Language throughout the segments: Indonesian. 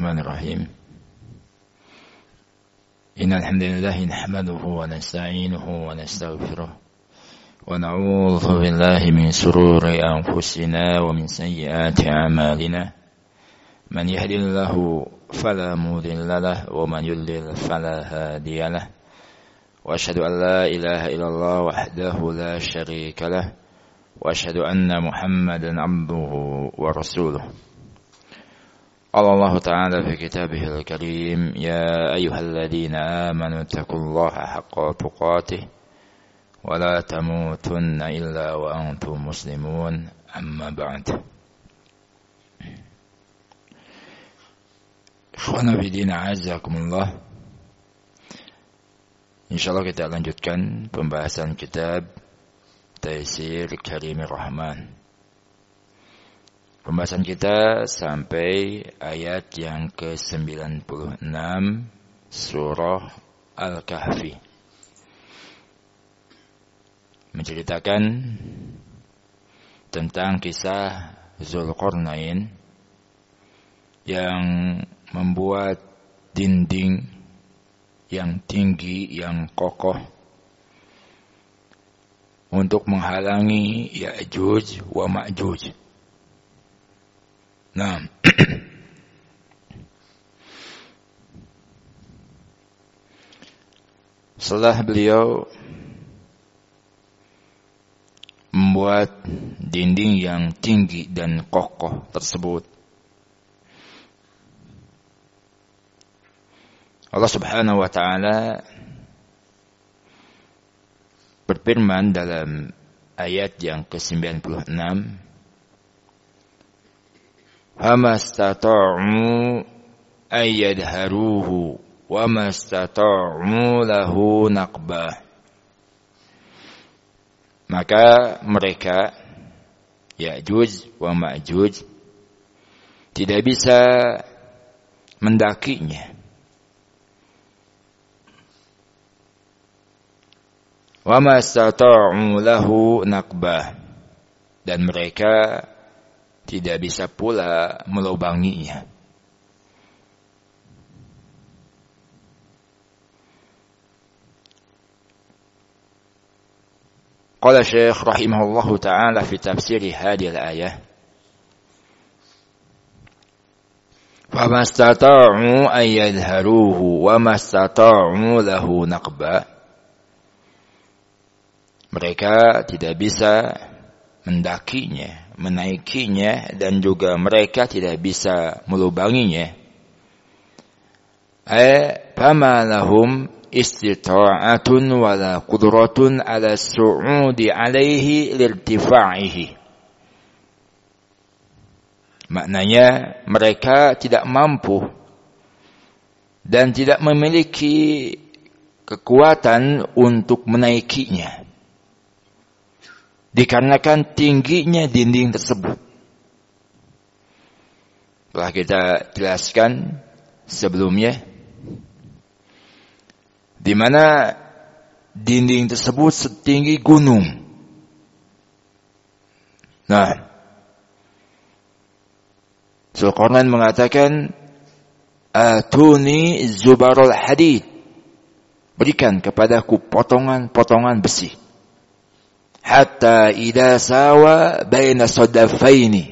الرحمن الرحيم إن الحمد لله نحمده ونستعينه ونستغفره ونعوذ بالله من شرور أنفسنا ومن سيئات أعمالنا من يهد الله فلا مضل له ومن يضلل فلا هادي له وأشهد أن لا إله إلا الله وحده لا شريك له وأشهد أن محمدا عبده ورسوله قال الله تعالى في كتابه الكريم يا أيها الذين آمنوا اتقوا الله حق تقاته ولا تموتن إلا وأنتم مسلمون أما بعد Ikhwana bidina azakumullah. Insyaallah kita lanjutkan pembahasan kitab Taisir Karimir Rahman. Pembahasan kita sampai ayat yang ke-96 surah Al-Kahfi. Menceritakan tentang kisah Zulqarnain yang membuat dinding yang tinggi, yang kokoh untuk menghalangi Ya'juj wa Ma'juj. Nah, setelah beliau membuat dinding yang tinggi dan kokoh tersebut, Allah Subhanahu wa taala berfirman dalam ayat yang ke-96, "Hamastata'u ayyadharuhu wa mastata'u lahu naqba." Maka mereka Ya'juj wa Ma'juj tidak bisa mendakinya. Wa mastata'u lahu naqba, dan mereka tidak bisa pula melubanginya. Qala Syekh rahimahullahu ta'ala fi tafsir hadhihi al-ayah, "Fa mastata'u an yadhharuhu wa mastata'u lahu naqba." Mereka tidak bisa mendakinya, menaikinya, dan juga mereka tidak bisa melubanginya. Fama lahum istita'atun wala qudratun ala su'udi alaihi lirtifa'ihi. Maknanya mereka tidak mampu dan tidak memiliki kekuatan untuk menaikinya, dikarenakan tingginya dinding tersebut. Telah kita jelaskan sebelumnya, di mana dinding tersebut setinggi gunung. Nah, Zulqarnain mengatakan, "Atuni zubarul hadid." Berikan kepadaku potongan-potongan besi. Hatta idza sawa baina saddafaini.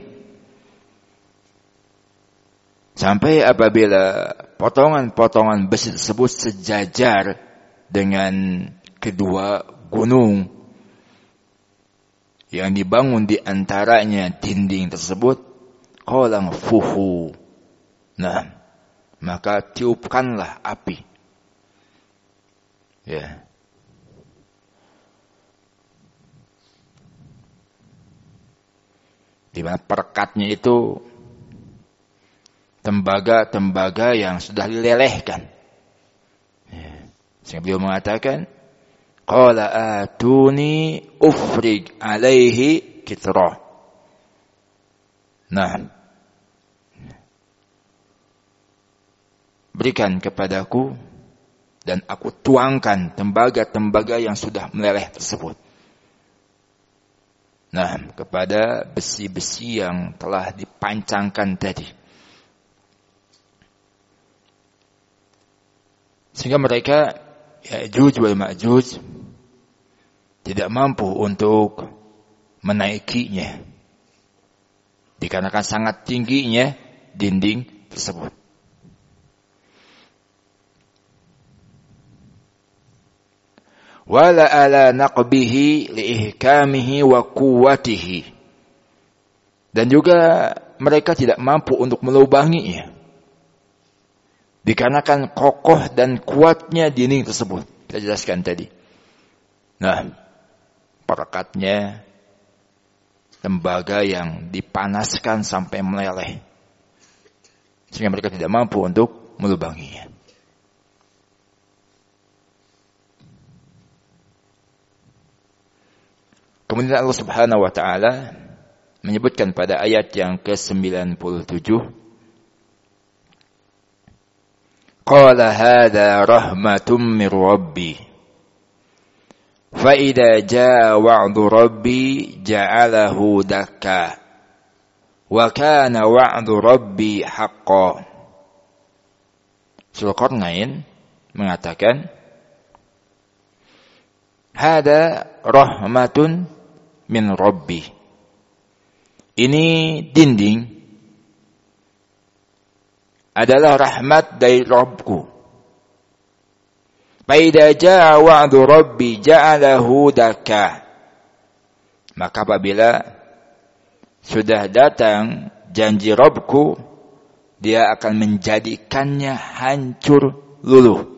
Sampai apabila potongan-potongan besi tersebut sejajar dengan kedua gunung yang dibangun di antaranya dinding tersebut, qala fuhu. Nah, maka tiupkanlah api. Ya. Di mana perekatnya itu tembaga-tembaga yang sudah dilelehkan. Sehingga beliau mengatakan, "Qala atuni ufrig alaihi kitra." Nah, berikan kepadaku dan aku tuangkan tembaga-tembaga yang sudah meleleh tersebut. Nah, kepada besi-besi yang telah dipancangkan tadi. Sehingga mereka Ya'juj wal Ma'juj tidak mampu untuk menaikinya, dikarenakan sangat tingginya dinding tersebut. Wala ala naqbihi liihkamihi wa quwwatihi, dan juga mereka tidak mampu untuk melubanginya, dikarenakan kokoh dan kuatnya dinding tersebut. Kita jelaskan tadi. Nah, perekatnya lembaga yang dipanaskan sampai meleleh, sehingga mereka tidak mampu untuk melubanginya. Kemudian Allah Subhanahu wa taala menyebutkan pada ayat yang ke-97, Qala hadha rahmatum min rabbi fa idza jaa wa'du rabbi ja'alahu dakka wa kana wa'du rabbi haqqan. Zulkarnain mengatakan, hada rahmatun min rabbi, ini dinding adalah rahmat dari Rabbku. Faida jaa wa'du rabbi ja'alahu dakka, maka apabila sudah datang janji Rabbku, dia akan menjadikannya hancur luluh.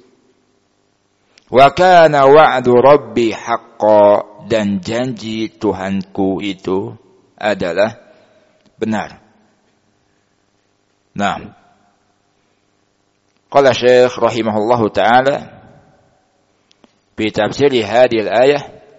Wa kana wa'du rabbi haqqan, dan janji Tuhanku itu adalah benar. Nah, qala Syekh rahimahullahu taala fi tafsir hadhihi al-ayah,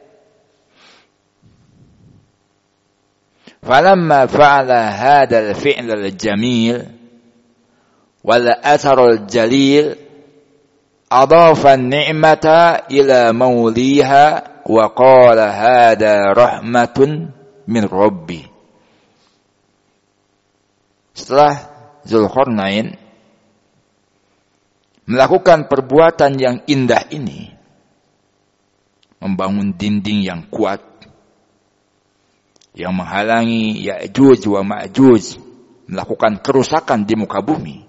falamma fa'ala hadha al-fi'l al-jamil wal athar al-jalil adafa an-ni'mata ila mawliha wa qala hada rahmatun min rabbi. Setelah Zulkarnain melakukan perbuatan yang indah ini, membangun dinding yang kuat yang menghalangi Ya'juj wa Ma'juj melakukan kerusakan di muka bumi.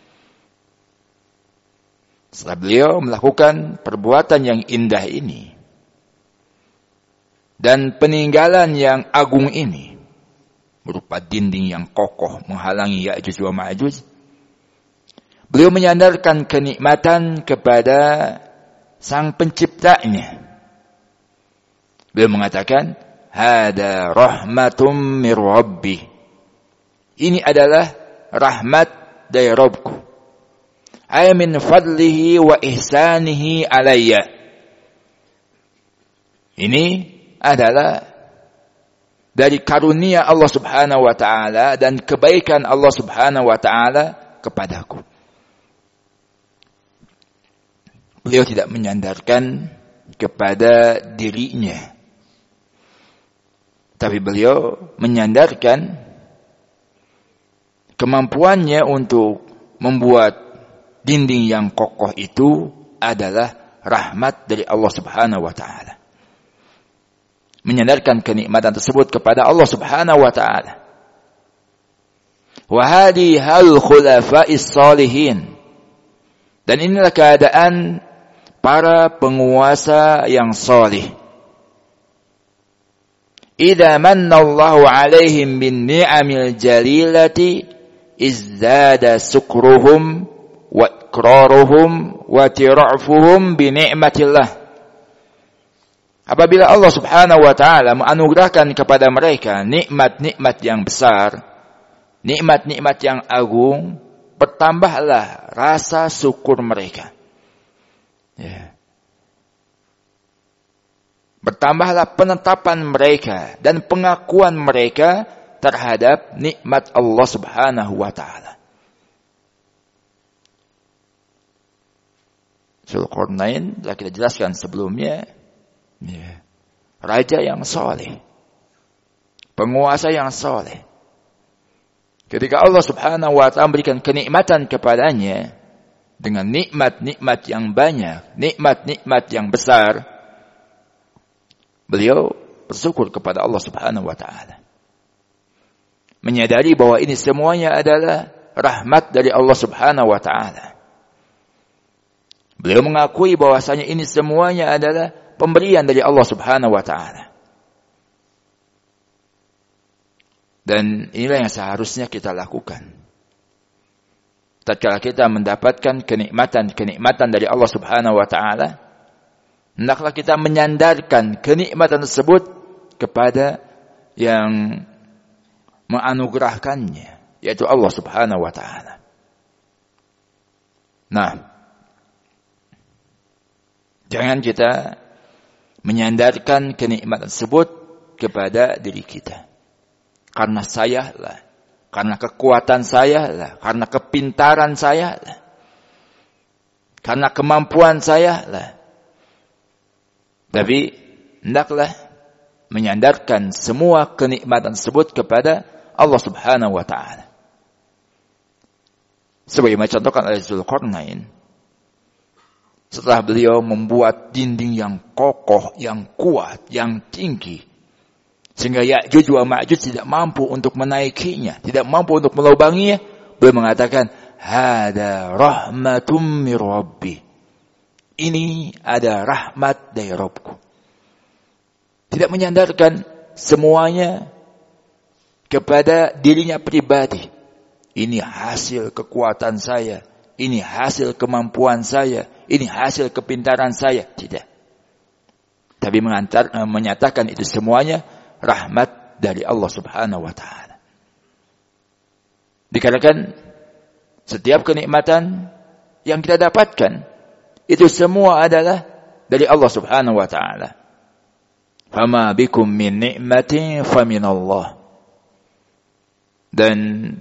Setelah beliau melakukan perbuatan yang indah ini dan peninggalan yang agung ini, berupa dinding yang kokoh menghalangi Ya'juj wa Ma'juj, beliau menyandarkan kenikmatan kepada Sang Penciptanya. Beliau mengatakan, hada rahmatum mir rabbi, ini adalah rahmat dari Rabbku, ay min fadlihi wa ihsanihi alayya, ini adalah dari karunia Allah Subhanahu wa taala dan kebaikan Allah Subhanahu wa taala kepadaku. Beliau tidak menyandarkan kepada dirinya, tapi beliau menyandarkan kemampuannya untuk membuat dinding yang kokoh itu adalah rahmat dari Allah Subhanahu wa taala. Menyandarkan kenikmatan tersebut kepada Allah Subhanahu wa taala. Wa hadi hal khulafa'is salihin, dan inilah keadaan para penguasa yang salih. Idza manna Allahu 'alaihim bin ni'amil jalilati izdada sukruhum wa iqraruhum wa tira'fuhum bi ni'matillah. Apabila Allah Subhanahu wa taala menganugerahkan kepada mereka nikmat-nikmat yang besar, nikmat-nikmat yang agung, bertambahlah rasa syukur mereka. Ya. Bertambahlah penetapan mereka dan pengakuan mereka terhadap nikmat Allah Subhanahu wa taala. Zulkarnain telah kita jelaskan sebelumnya, ya, raja yang saleh, penguasa yang saleh. Ketika Allah Subhanahu wa taala memberikan kenikmatan kepadanya, dengan nikmat-nikmat yang banyak, nikmat-nikmat yang besar, beliau bersyukur kepada Allah Subhanahu wa taala. Menyadari bahwa ini semuanya adalah rahmat dari Allah Subhanahu wa taala. Beliau mengakui bahwasanya ini semuanya adalah pemberian dari Allah Subhanahu wa taala. Dan inilah yang seharusnya kita lakukan. Tatkala kita mendapatkan kenikmatan dari Allah Subhanahu wa taala, hendaklah kita menyandarkan kenikmatan tersebut kepada yang menganugerahkannya, yaitu Allah Subhanahu wa taala. Nah, jangan kita menyandarkan kenikmatan tersebut kepada diri kita. Karena saya lah, karena kekuatan saya lah, karena kepintaran saya lah, karena kemampuan saya lah. Tapi hendaklah menyandarkan semua kenikmatan tersebut kepada Allah Subhanahu wa taala. Sebagaimana contohkan oleh Zulkarnain, setelah beliau membuat dinding yang kokoh, yang kuat, yang tinggi, sehingga Ya'juj wa Ma'juj tidak mampu untuk menaikinya, tidak mampu untuk melubanginya, beliau mengatakan, "Hada rahmatum mir Rabbi." Ini ada rahmat dari Rabbku. Tidak menyandarkan semuanya kepada dirinya pribadi. Ini hasil kekuatan saya, ini hasil kemampuan saya, ini hasil kepintaran saya. Tidak. Tapi menyatakan itu semuanya rahmat dari Allah Subhanahu wa taala. Dikarenakan setiap kenikmatan yang kita dapatkan itu semua adalah dari Allah Subhanahu wa taala. Fama bikum min ni'matin faminallah. Dan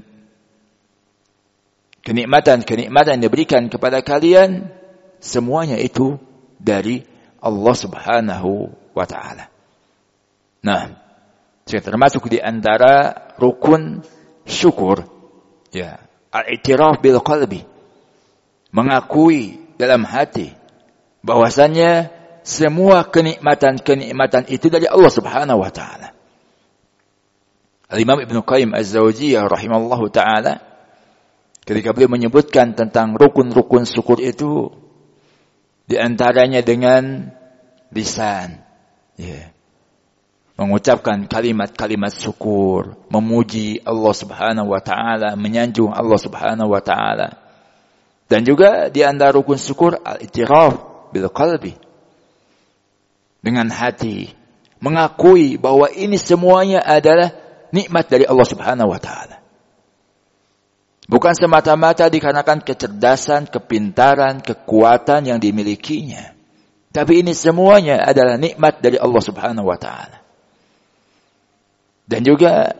kenikmatan yang diberikan kepada kalian semuanya itu dari Allah Subhanahu wa taala. Nah, termasuk di antara rukun syukur, ya, al-i'tiraf bil qalbi, mengakui dalam hati bahwasannya semua kenikmatan itu dari Allah Subhanahu wa taala. Al-Imam Ibnu Qayyim Az-Zawjiyah rahimallahu taala ketika beliau menyebutkan tentang rukun-rukun syukur itu, di antaranya dengan lisan, ya, mengucapkan kalimat-kalimat syukur, memuji Allah Subhanahu wa taala, menyanjung Allah Subhanahu wa taala. Dan juga di antara rukun syukur al-i'tiraf bil qalbi, dengan hati mengakui bahwa ini semuanya adalah nikmat dari Allah Subhanahu wa taala. Bukan semata-mata dikarenakan kecerdasan, kepintaran, kekuatan yang dimilikinya, tapi ini semuanya adalah nikmat dari Allah Subhanahu wa taala. Dan juga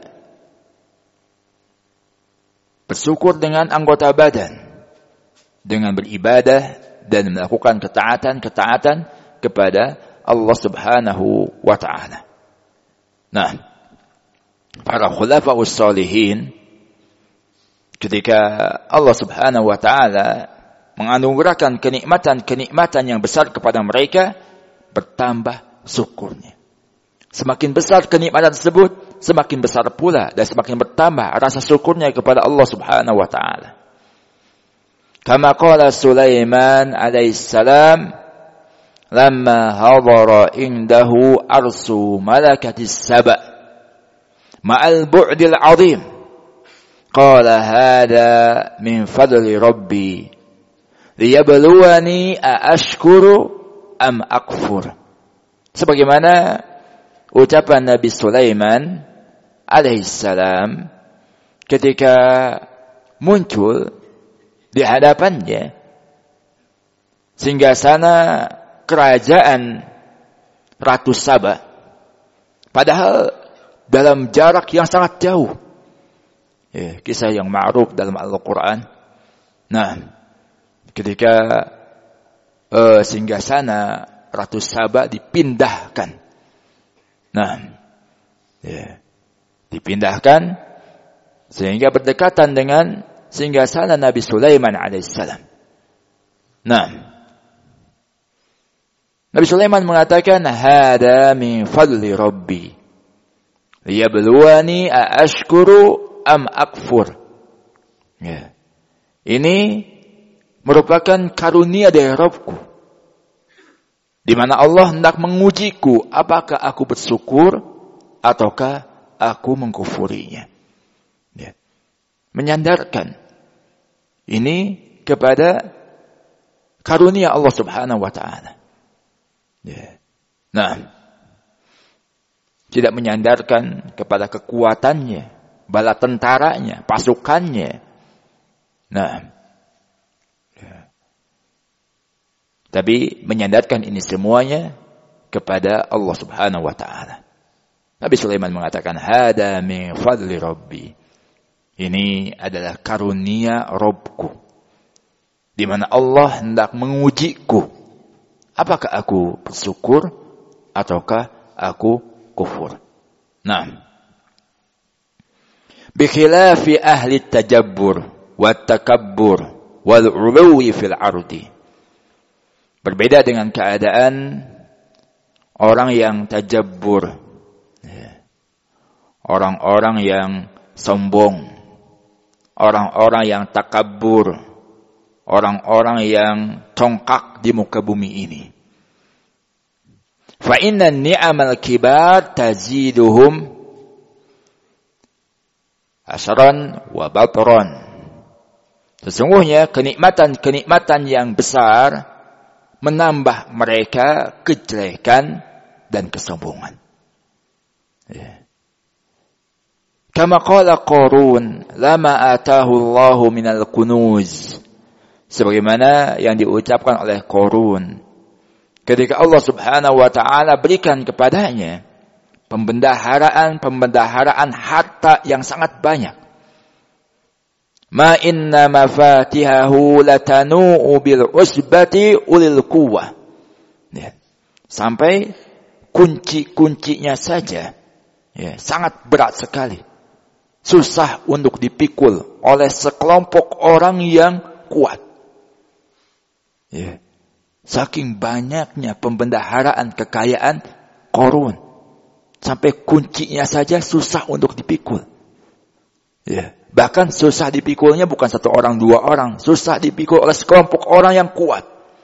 bersyukur dengan anggota badan, dengan beribadah dan melakukan ketaatan kepada Allah Subhanahu wa taala. Nah, para khulafaus shalihin ketika Allah Subhanahu wa taala menganugerahkan kenikmatan yang besar kepada mereka, bertambah syukurnya. Semakin besar kenikmatan tersebut, semakin besar pula dan semakin bertambah rasa syukurnya kepada Allah Subhanahu wa taala. Kama qala Sulaiman alaihi salam, lamma hadara indahu arsu malakatis saba ma'al bu'dil 'azim, qala hada min fadli rabbi liyabluwani aashkuru am akfur. Sebagaimana ucapan Nabi Sulaiman alaihissalam ketika muncul di hadapannya singgasana kerajaan Ratu Saba, padahal dalam jarak yang sangat jauh. Ya, kisah yang ma'ruf dalam Al-Quran. Nah, ketika singgasana Ratu Saba dipindahkan. Nah, ya, dipindahkan sehingga berdekatan dengan singgasana Nabi Sulaiman alaihissalam. Nah, Nabi Sulaiman mengatakan, "Hada min fadli Rabbi, liyabluwani aashkuru am akfur." Ya. Ini merupakan karunia dari Rabbku, di mana Allah hendak mengujiku apakah aku bersyukur ataukah aku mengkufurinya. Ya. Menyandarkan ini kepada karunia Allah Subhanahu wa taala. Ya. Nah, tidak menyandarkan kepada kekuatannya, bala tentaranya, pasukannya. Nah, ya. Tapi menyandarkan ini semuanya kepada Allah Subhanahu wa taala. Nabi Sulaiman mengatakan, "Hada min fadli Rabbi." Ini adalah karunia Rabbku, di mana Allah hendak mengujiku apakah aku bersyukur ataukah aku kufur. Nah, bi khilafi ahli tajabbur wa takabbur wal 'uluwi fil ardi. Berbeda dengan keadaan orang yang tajabbur, orang-orang yang sombong, orang-orang yang takabbur, orang-orang yang congkak di muka bumi ini. Fa inna ni'amal kibar taziduhum asran wa batran. Sesungguhnya kenikmatan-kenikmatan yang besar menambah mereka kejelekan dan kesombongan. Ya. Kama qala Qarun, lama atahu Allahu minal kunuz. Sebagaimana yang diucapkan oleh Qarun, ketika Allah Subhanahu wa taala berikan kepadanya pembendaharaan harta yang sangat banyak. Ma inna mafatihahu latanu'u bil usbati ulil quwwah. Ya. Sampai kunci-kuncinya saja ya, sangat berat sekali. Susah untuk dipikul oleh sekelompok orang yang kuat. Ya. Saking banyaknya pembendaharaan kekayaan Qarun, sampai kuncinya saja susah untuk dipikul. Ya. Bahkan susah dipikulnya bukan satu orang, dua orang. Susah dipikul oleh sekelompok orang yang kuat.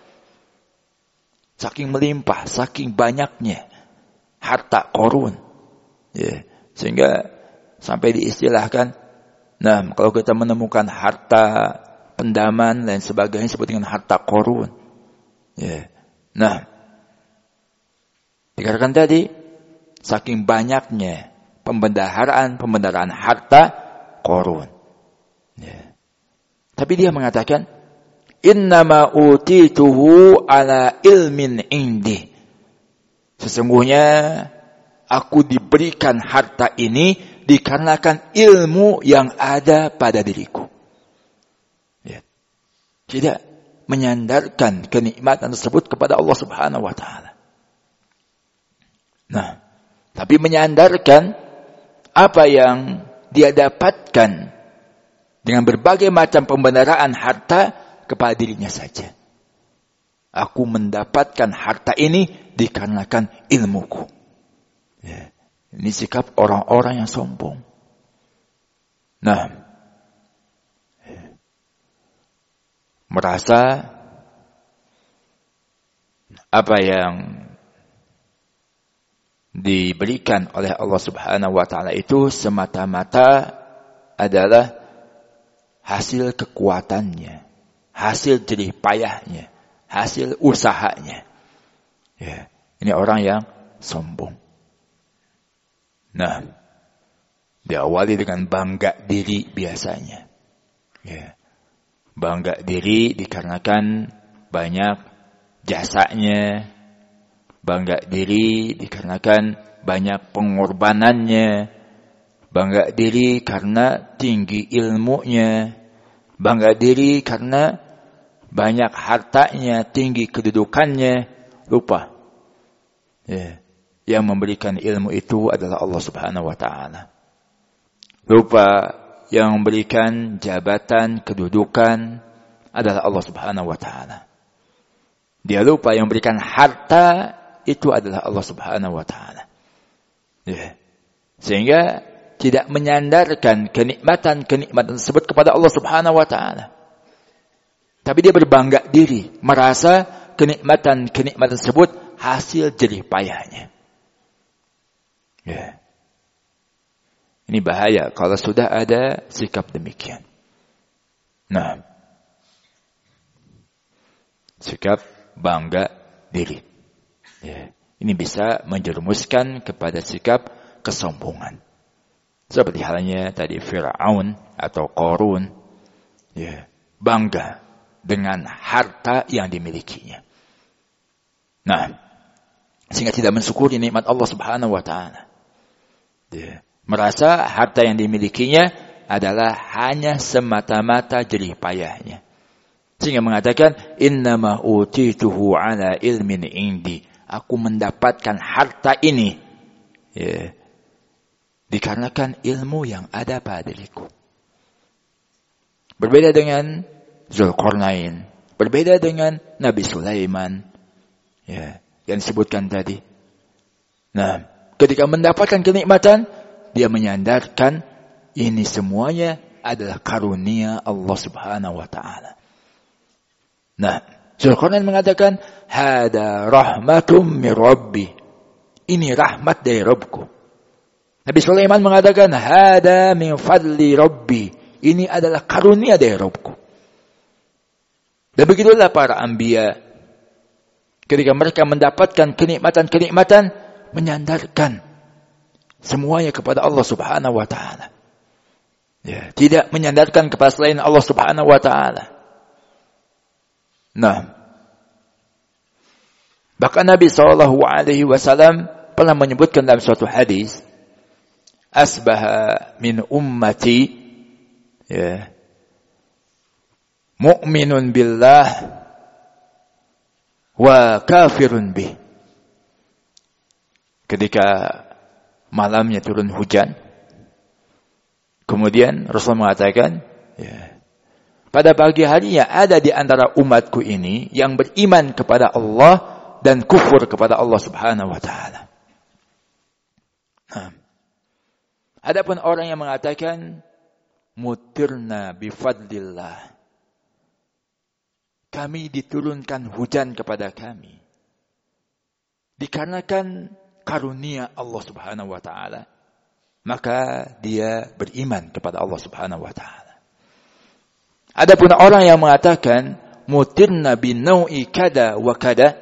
Saking melimpah, saking banyaknya harta Qarun. Ya. Sehingga sampai diistilahkan, nah kalau kita menemukan harta pendaman dan sebagainya disebut dengan harta Qarun. Ya. Nah, dikatakan tadi, saking banyaknya pembendaharaan harta Qarun. Ya. Tapi dia mengatakan, innama utituhu ala ilmin indi. Sesungguhnya aku diberikan harta ini dikarenakan ilmu yang ada pada diriku. Ya. Tidak menyandarkan kenikmatan tersebut kepada Allah Subhanahu wa taala. Nah, tapi menyandarkan apa yang dia dapatkan dengan berbagai macam pembendaraan harta kepada dirinya saja. Aku mendapatkan harta ini dikarenakan ilmuku. Ya. Ini sikap orang-orang yang sombong. Nah, merasa apa yang diberikan oleh Allah Subhanahu wa taala itu semata-mata adalah hasil kekuatannya, hasil jerih payahnya, hasil usahanya. Ya, ini orang yang sombong. Nah, diawali dengan bangga diri biasanya. Ya. Bangga diri dikarenakan banyak jasanya, bangga diri dikarenakan banyak pengorbanannya, bangga diri karena tinggi ilmunya, bangga diri karena banyak hartanya, tinggi kedudukannya. Lupa. Ya. Yang memberikan ilmu itu adalah Allah Subhanahu wa taala. Lupa yang memberikan jabatan, kedudukan adalah Allah Subhanahu wa taala. Dia lupa yang memberikan harta itu adalah Allah Subhanahu wa taala. Ya. Sehingga tidak menyandarkan kenikmatan tersebut kepada Allah Subhanahu wa taala. Tapi dia berbangga diri, merasa kenikmatan tersebut hasil jerih payahnya. Ya. Ini bahaya kalau sudah ada sikap demikian. Nah, sikap bangga diri. Ya. Ini bisa menjerumuskan kepada sikap kesombongan. Seperti halnya tadi Fir'aun atau Qarun. Ya. Bangga dengan harta yang dimilikinya. Nah, sehingga tidak mensyukuri nikmat Allah Subhanahu wa taala. Ya. Merasa harta yang dimilikinya adalah hanya semata-mata jerih payahnya. Sehingga mengatakan, innama utituhu ala ilmin indi. Aku mendapatkan harta ini. Ya. Dikarenakan ilmu yang ada pada diriku. Berbeda dengan Zulkarnain. Berbeda dengan Nabi Sulaiman. Ya. Yang disebutkan tadi. Nah, ketika mendapatkan kenikmatan, dia menyandarkan ini semuanya adalah karunia Allah Subhanahu wa taala. Nah, Zulkarnain mengatakan, hada rahmatum min rabbi. Ini rahmat dari Rabbku. Nabi Sulaiman mengatakan, hada min fadli rabbi. Ini adalah karunia dari Rabbku. Dan begitulah para anbiya. Ketika mereka mendapatkan kenikmatan, menyandarkan semuanya kepada Allah Subhanahu wa taala. Ya, tidak menyandarkan kepada selain Allah Subhanahu wa taala. Nah, bahkan Nabi SAW pernah menyebutkan dalam suatu hadis, asbaha min ummati, ya, mu'minun billah wa kafirun bih. Ketika malamnya turun hujan, kemudian Rasul mengatakan, ya, pada pagi harinya ada di antara umatku ini yang beriman kepada Allah dan kufur kepada Allah Subhanahu wa taala. Nah, adapun orang yang mengatakan mutirna bifadlillah, kami diturunkan hujan kepada kami dikarenakan karunia Allah Subhanahu wa taala, maka dia beriman kepada Allah Subhanahu wa taala. Adapun orang yang mengatakan mutirna binau'i kada wa kada,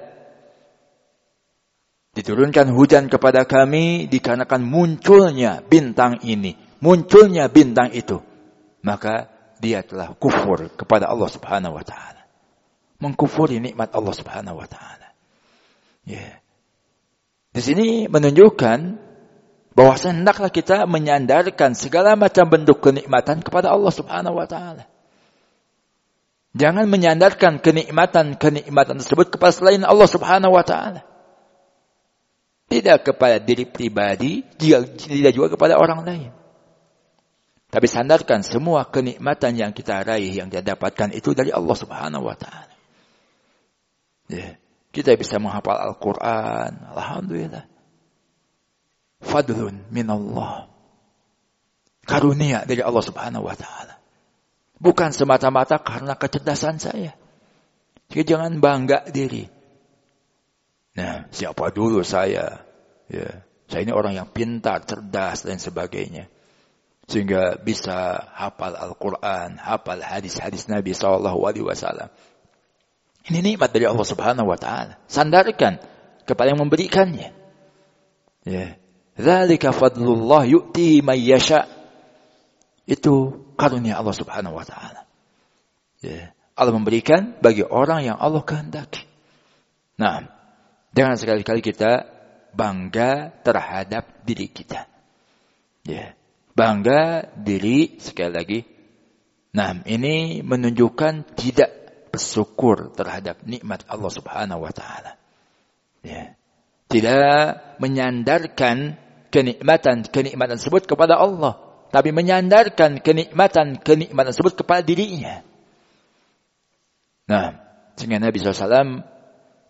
diturunkan hujan kepada kami dikarenakan munculnya bintang ini, munculnya bintang itu, maka dia telah kufur kepada Allah Subhanahu wa taala. Mengkufuri nikmat Allah Subhanahu wa taala. Ya. Di sini menunjukkan bahwa hendaklah kita menyandarkan segala macam bentuk kenikmatan kepada Allah Subhanahu wa taala. Jangan menyandarkan kenikmatan tersebut kepada selain Allah Subhanahu wa taala. Tidak kepada diri pribadi, tidak juga kepada orang lain. Tapi sandarkan semua kenikmatan yang kita raih, yang kita dapatkan itu dari Allah Subhanahu wa taala. Ya. Kita bisa menghafal Al-Quran. Alhamdulillah. Fadlun minallah. Karunia dari Allah Subhanahu wa ta'ala. Bukan semata-mata karena kecerdasan saya. Jadi jangan bangga diri. Nah, siapa dulu saya? Ya, saya ini orang yang pintar, cerdas, dan sebagainya. Sehingga bisa hafal Al-Quran, hafal hadis-hadis Nabi SAW. Ini nikmat dari Allah Subhanahu wa taala. Sandarkan kepada yang memberikannya. Ya. Dzalika fadlullah yu'ti man yasha. Itu karunia Allah Subhanahu wa taala. Ya. Allah memberikan bagi orang yang Allah kehendaki. Nah, jangan sekali-kali kita bangga terhadap diri kita. Ya. Bangga diri sekali lagi. Nah, ini menunjukkan tidak bersyukur terhadap nikmat Allah Subhanahu wa taala. Ya. Tidak menyandarkan kenikmatan tersebut kepada Allah, tapi menyandarkan kenikmatan tersebut kepada dirinya. Nah, sehingga Nabi SAW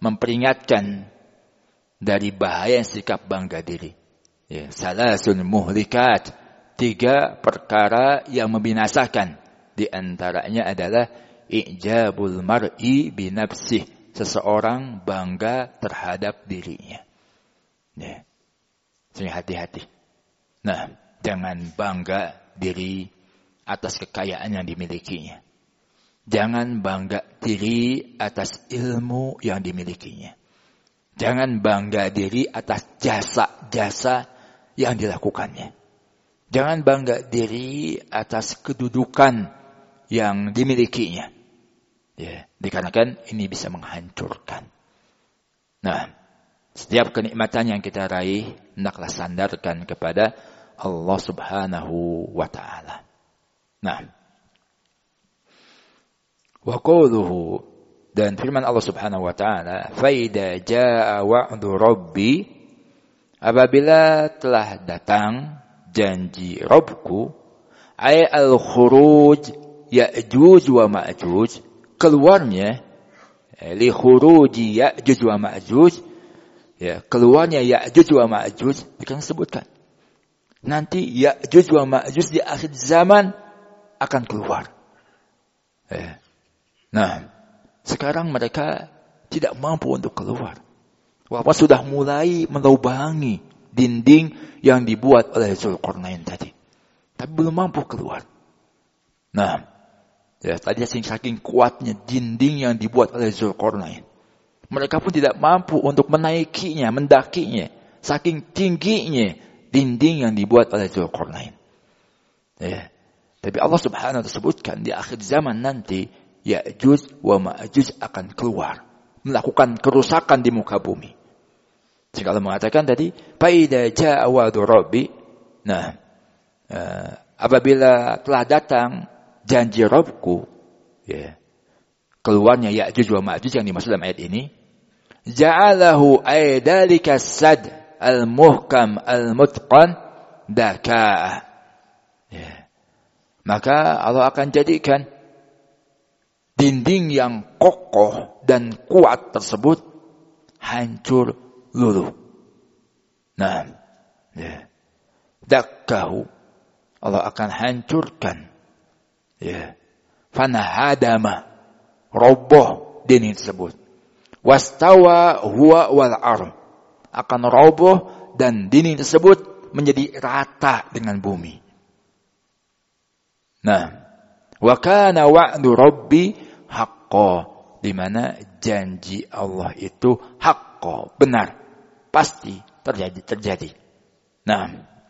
memperingatkan dari bahaya sikap bangga diri. Ya, salasun muhlikat, 3 perkara yang membinasakan. Di antaranya adalah i'jabul mar'i binafsih, seseorang bangga terhadap dirinya. Ya. Jadi hati-hati. Nah, jangan bangga diri atas kekayaan yang dimilikinya. Jangan bangga diri atas ilmu yang dimilikinya. Jangan bangga diri atas jasa-jasa yang dilakukannya. Jangan bangga diri atas kedudukan yang dimilikinya. Ya, dikarenakan ini bisa menghancurkan. Nah, setiap kenikmatan yang kita raih, hendaklah sandarkan kepada Allah Subhanahu wa ta'ala. Nah, wa qawluhu, dan firman Allah Subhanahu wa ta'ala, faida jaa wa'du rabbi, apabila telah datang janji Rabbku, ay al-khuruj Ya'juj wa Ma'juj, keluarnya li khuruji Ya'juj wa Ma'juj, ya, keluarnya Ya'juj wa Ma'juj akan disebutkan. Nanti Ya'juj wa Ma'juj di akhir zaman akan keluar. Ya. Nah, sekarang mereka tidak mampu untuk keluar. Walaupun sudah mulai melubangi dinding yang dibuat oleh Zulkarnain tadi, tapi belum mampu keluar. Nah, ya, tadi saking kuatnya dinding yang dibuat oleh Zulkarnain, mereka pun tidak mampu untuk menaikinya, mendakinya. Saking tingginya dinding yang dibuat oleh Zulkarnain. Ya. Tapi Allah Subhanahu wa ta'ala sebutkan di akhir zaman nanti Ya'juj wa Ma'juj akan keluar, melakukan kerusakan di muka bumi. Jika Allah mengatakan tadi, faida jaa wa'du rabbi, nah, apabila telah datang janji Rabbku, ya, keluarnya Ya'juj wa Ma'juj yang dimaksud dalam ayat ini, ja'alahu aidalika sad al-muhkam al-mutqan daka'ah. Ya. Maka Allah akan jadikan dinding yang kokoh dan kuat tersebut hancur luluh. Nah, ya, dakkahu, Allah akan hancurkan. Ya, fanahadama, roboh dinding tersebut. Wastawa huwa wal arm, akan roboh dan dinding tersebut menjadi rata dengan bumi. Nah, wa kana wa'du rabbi haqqo, di mana janji Allah itu haqqo, benar, pasti terjadi. Nah,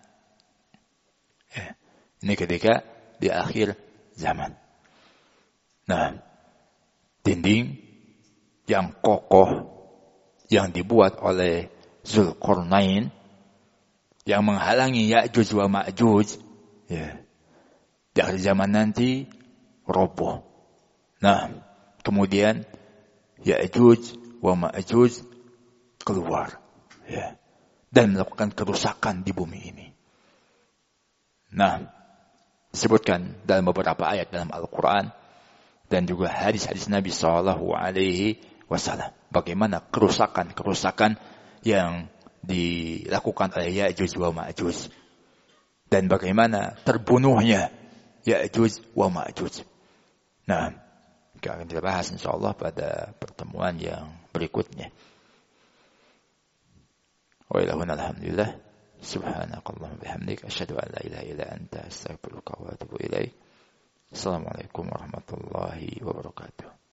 ya, ini ketika di akhir zaman. Nah, dinding yang kokoh yang dibuat oleh Zulkarnain yang menghalangi Ya'juj wa Ma'juj, ya, di akhir zaman nanti roboh. Nah, kemudian Ya'juj wa Ma'juj keluar, ya, dan melakukan kerusakan di bumi ini. Nah, disebutkan dalam beberapa ayat dalam Al-Quran dan juga hadis-hadis Nabi Sallallahu Alaihi Wasallam bagaimana kerusakan yang dilakukan oleh Ya'juj wa Ma'juj dan bagaimana terbunuhnya Ya'juj wa Ma'juj. Nah, akan kita bahas insyaallah pada pertemuan yang berikutnya. Wa ilahuna alhamdulillah. Subhanakallahumma bihamdik asyhadu an la ilaha illa anta astaghfiruka wa atubu ilaik. Assalamualaikum warahmatullahi wabarakatuh.